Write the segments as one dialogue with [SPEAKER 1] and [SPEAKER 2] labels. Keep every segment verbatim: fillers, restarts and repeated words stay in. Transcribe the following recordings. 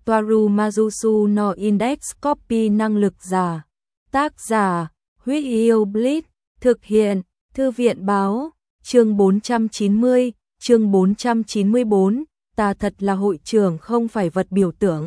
[SPEAKER 1] Toaru Majusu no Index Copy năng lực giả. Tác giả, Huyết Yêu Blitz, thực hiện, Thư viện báo, chương bốn trăm chín mươi, chương bốn trăm chín mươi tư, ta thật là hội trưởng không phải vật biểu tượng.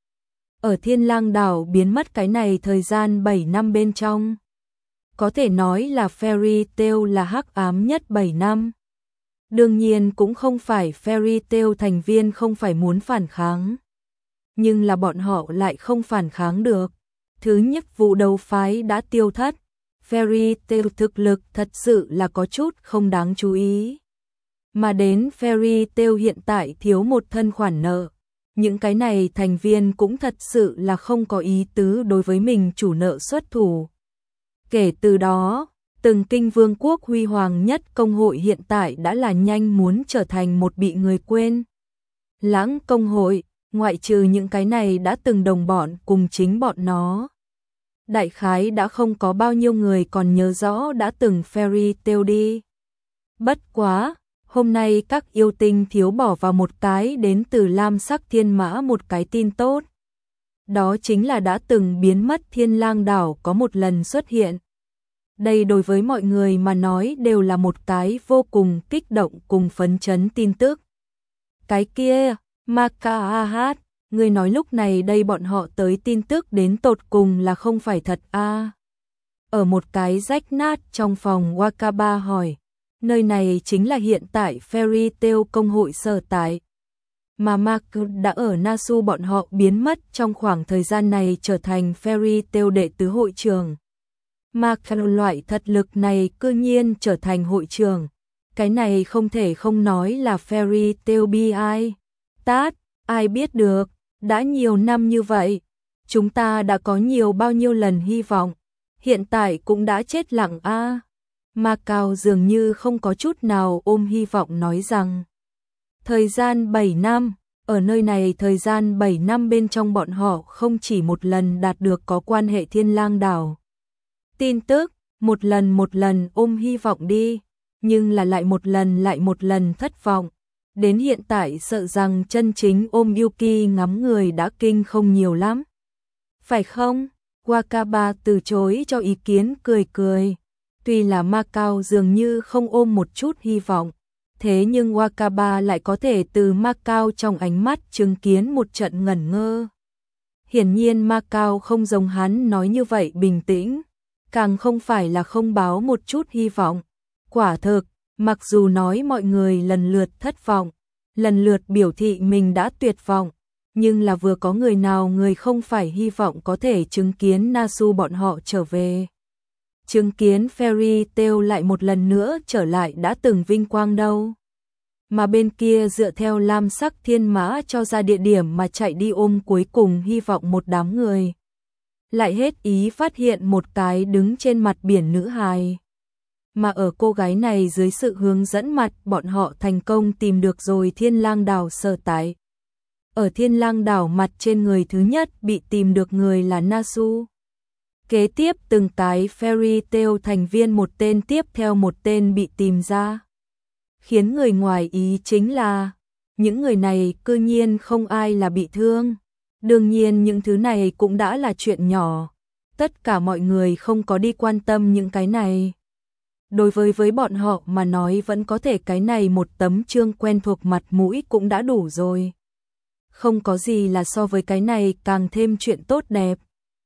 [SPEAKER 1] Ở Thiên Lang đảo biến mất cái này thời gian bảy năm bên trong. Có thể nói là Fairy Tail là hắc ám nhất bảy năm. Đương nhiên cũng không phải Fairy Tail thành viên không phải muốn phản kháng. Nhưng là bọn họ lại không phản kháng được. Thứ nhất, vụ đấu phái đã tiêu thất. Fairy Tail thực lực thật sự là có chút không đáng chú ý. Mà đến Fairy Tail hiện tại thiếu một thân khoản nợ. Những cái này thành viên cũng thật sự là không có ý tứ đối với mình chủ nợ xuất thủ. Kể từ đó, từng kinh vương quốc huy hoàng nhất công hội hiện tại đã là nhanh muốn trở thành một bị người quên. Lãng công hội, ngoại trừ những cái này đã từng đồng bọn cùng chính bọn nó. Đại khái đã không có bao nhiêu người còn nhớ rõ đã từng Fairy Tail đi. Bất quá, hôm nay các yêu tinh thiếu bỏ vào một cái đến từ Lam Sắc Thiên Mã một cái tin tốt. Đó chính là đã từng biến mất Thiên Lang đảo có một lần xuất hiện. Đây đối với mọi người mà nói đều là một cái vô cùng kích động cùng phấn chấn tin tức. Cái kia, Makahat, người nói lúc này đây bọn họ tới tin tức đến tột cùng là không phải thật a? À? Ở một cái rách nát trong phòng, Wakaba hỏi, nơi này chính là hiện tại Fairy Tail công hội sở tại. Mà Mark đã ở Nasu bọn họ biến mất trong khoảng thời gian này trở thành Fairy Tail đệ tứ hội trưởng. Mark loại thật lực này cư nhiên trở thành hội trưởng. Cái này không thể không nói là Fairy Tail bi ai. Tát, ai biết được, đã nhiều năm như vậy. Chúng ta đã có nhiều bao nhiêu lần hy vọng. Hiện tại cũng đã chết lặng a. À. Macau dường như không có chút nào ôm hy vọng nói rằng. Thời gian bảy năm, ở nơi này thời gian bảy năm bên trong bọn họ không chỉ một lần đạt được có quan hệ Thiên Lang đảo. Tin tức, một lần một lần ôm hy vọng đi, nhưng là lại một lần lại một lần thất vọng. Đến hiện tại sợ rằng chân chính ôm Yuki ngắm người đã kinh không nhiều lắm. Phải không? Wakaba từ chối cho ý kiến cười cười. Tuy là Macau dường như không ôm một chút hy vọng, thế nhưng Wakaba lại có thể từ Macau trong ánh mắt chứng kiến một trận ngẩn ngơ. Hiển nhiên Macau không giống hắn nói như vậy bình tĩnh, càng không phải là không báo một chút hy vọng. Quả thực, mặc dù nói mọi người lần lượt thất vọng, lần lượt biểu thị mình đã tuyệt vọng, nhưng là vừa có người nào người không phải hy vọng có thể chứng kiến Nasu bọn họ trở về. Chứng kiến Fairy Tail lại một lần nữa trở lại đã từng vinh quang đâu. Mà bên kia dựa theo Lam Sắc Thiên Mã cho ra địa điểm mà chạy đi ôm cuối cùng hy vọng một đám người. Lại hết ý phát hiện một cái đứng trên mặt biển nữ hài. Mà ở cô gái này dưới sự hướng dẫn mặt bọn họ thành công tìm được rồi Thiên Lang đảo sở tại. Ở Thiên Lang đảo mặt trên người thứ nhất bị tìm được người là Nasu. Kế tiếp từng cái Fairy Tail thành viên một tên tiếp theo một tên bị tìm ra. Khiến người ngoài ý chính là, những người này cư nhiên không ai là bị thương. Đương nhiên những thứ này cũng đã là chuyện nhỏ. Tất cả mọi người không có đi quan tâm những cái này. Đối với với bọn họ mà nói vẫn có thể cái này một tấm chương quen thuộc mặt mũi cũng đã đủ rồi. Không có gì là so với cái này càng thêm chuyện tốt đẹp.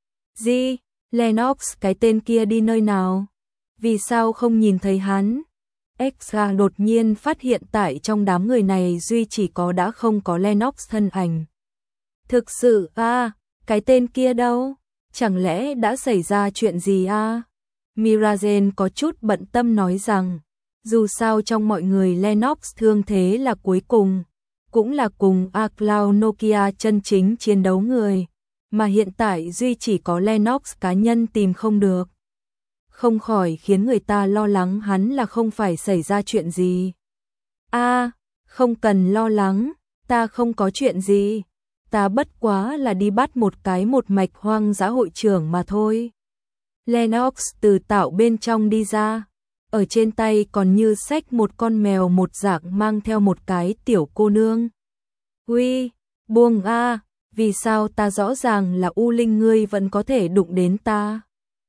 [SPEAKER 1] Gì? Lennox cái tên kia đi nơi nào? Vì sao không nhìn thấy hắn? Extra đột nhiên phát hiện tại trong đám người này duy chỉ có đã không có Lennox thân ảnh. Thực sự a, à, cái tên kia đâu? Chẳng lẽ đã xảy ra chuyện gì a? À? Mirazen có chút bận tâm nói rằng, dù sao trong mọi người Lennox thương thế là cuối cùng, cũng là cùng A Cloud Nokia chân chính chiến đấu người. Mà hiện tại duy chỉ có Lennox cá nhân tìm không được. Không khỏi khiến người ta lo lắng hắn là không phải xảy ra chuyện gì. A, à, không cần lo lắng, ta không có chuyện gì. Ta bất quá là đi bắt một cái một mạch hoang dã hội trưởng mà thôi. Lennox từ tạo bên trong đi ra. Ở trên tay còn như xách một con mèo một dạng mang theo một cái tiểu cô nương. Huy, buông a. Vì sao ta rõ ràng là U Linh ngươi vẫn có thể đụng đến ta?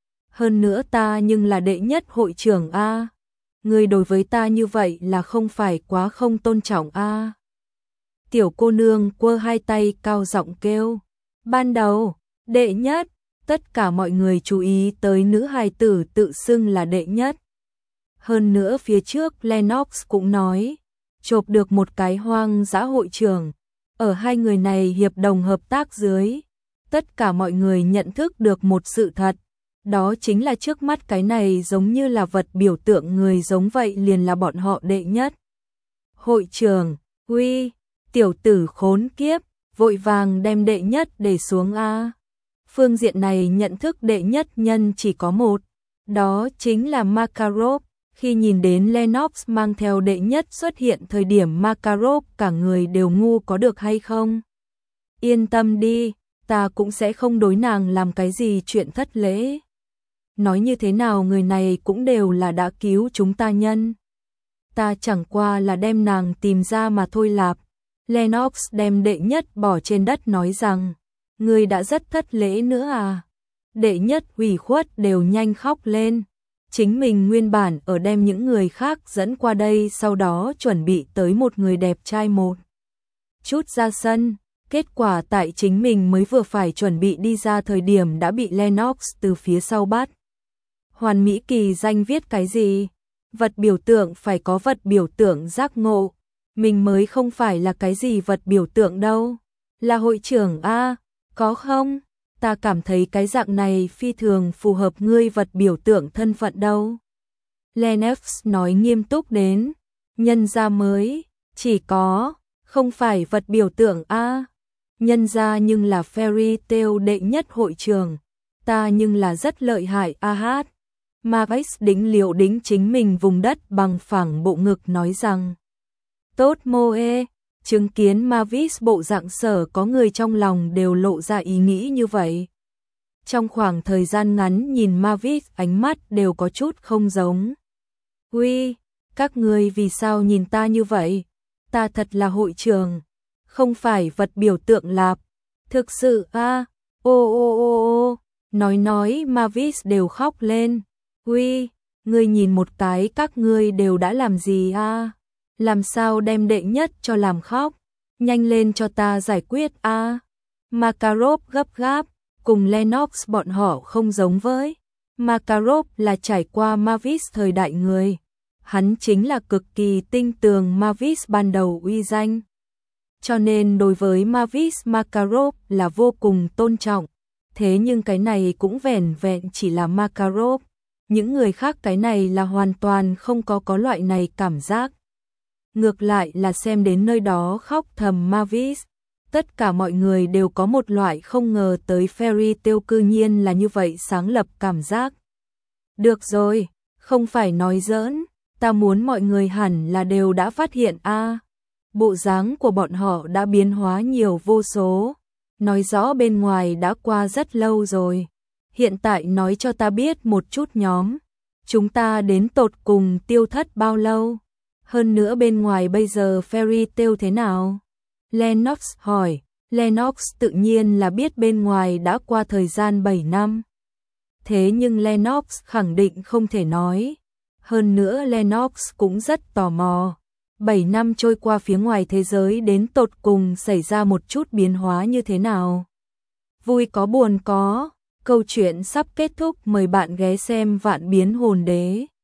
[SPEAKER 1] Hơn nữa ta nhưng là đệ nhất hội trưởng a. Ngươi đối với ta như vậy là không phải quá không tôn trọng a? Tiểu cô nương quơ hai tay cao giọng kêu. Ban đầu, đệ nhất, tất cả mọi người chú ý tới nữ hài tử tự xưng là đệ nhất. Hơn nữa phía trước Lennox cũng nói, chộp được một cái hoang dã hội trưởng. Ở hai người này hiệp đồng hợp tác dưới, tất cả mọi người nhận thức được một sự thật. Đó chính là trước mắt cái này giống như là vật biểu tượng người giống vậy liền là bọn họ đệ nhất. Hội trưởng, uy, tiểu tử khốn kiếp, vội vàng đem đệ nhất để xuống a. Phương diện này nhận thức đệ nhất nhân chỉ có một, đó chính là Makarov. Khi nhìn đến Lennox mang theo đệ nhất xuất hiện thời điểm Makarov cả người đều ngu có được hay không? Yên tâm đi, ta cũng sẽ không đối nàng làm cái gì chuyện thất lễ. Nói như thế nào người này cũng đều là đã cứu chúng ta nhân. Ta chẳng qua là đem nàng tìm ra mà thôi lạp. Lennox đem đệ nhất bỏ trên đất nói rằng, ngươi đã rất thất lễ nữa à. Đệ nhất ủy khuất đều nhanh khóc lên. Chính mình nguyên bản ở đem những người khác dẫn qua đây sau đó chuẩn bị tới một người đẹp trai một chút ra sân. Kết quả tại chính mình mới vừa phải chuẩn bị đi ra thời điểm đã bị Lennox từ phía sau bắt. Hoàn Mỹ kỳ danh viết cái gì? Vật biểu tượng phải có vật biểu tượng giác ngộ. Mình mới không phải là cái gì vật biểu tượng đâu. Là hội trưởng a, có không? Ta cảm thấy cái dạng này phi thường phù hợp ngươi vật biểu tượng thân phận đâu. Lennox nói nghiêm túc đến. Nhân gia mới, chỉ có, không phải vật biểu tượng a. Nhân gia nhưng là Fairy Tail đệ nhất hội trưởng. Ta nhưng là rất lợi hại a hát. Mavis đính liệu đính chính mình vùng đất bằng phẳng bộ ngực nói rằng. Tốt mô ê, chứng kiến Mavis bộ dạng sở có người trong lòng đều lộ ra ý nghĩ như vậy. Trong khoảng thời gian ngắn nhìn Mavis ánh mắt đều có chút không giống. Uy, các người vì sao nhìn ta như vậy? Ta thật là hội trưởng, không phải vật biểu tượng lạp. Thực sự a, ô ô ô ô, nói nói Mavis đều khóc lên. Uy, ngươi nhìn một cái các ngươi đều đã làm gì a? Làm sao đem đệ nhất cho làm khóc? Nhanh lên cho ta giải quyết a. Makarov gấp gáp, cùng Lennox bọn họ không giống với. Makarov là trải qua Mavis thời đại người. Hắn chính là cực kỳ tinh tường Mavis ban đầu uy danh. Cho nên đối với Mavis Makarov là vô cùng tôn trọng. Thế nhưng cái này cũng vẻn vẹn chỉ là Makarov. Những người khác cái này là hoàn toàn không có có loại này cảm giác. Ngược lại là xem đến nơi đó khóc thầm Mavis. Tất cả mọi người đều có một loại không ngờ tới Fairy Tail cư nhiên là như vậy sáng lập cảm giác. Được rồi, không phải nói giỡn, ta muốn mọi người hẳn là đều đã phát hiện a, bộ dáng của bọn họ đã biến hóa nhiều vô số. Nói rõ bên ngoài đã qua rất lâu rồi. Hiện tại nói cho ta biết một chút nhóm. Chúng ta đến tột cùng tiêu thất bao lâu? Hơn nữa bên ngoài bây giờ Fairy Tail thế nào? Lennox hỏi. Lennox tự nhiên là biết bên ngoài đã qua thời gian bảy năm. Thế nhưng Lennox khẳng định không thể nói. Hơn nữa Lennox cũng rất tò mò. bảy năm trôi qua phía ngoài thế giới đến tột cùng xảy ra một chút biến hóa như thế nào? Vui có buồn có. Câu chuyện sắp kết thúc, mời bạn ghé xem Vạn Biến Hồn Đế.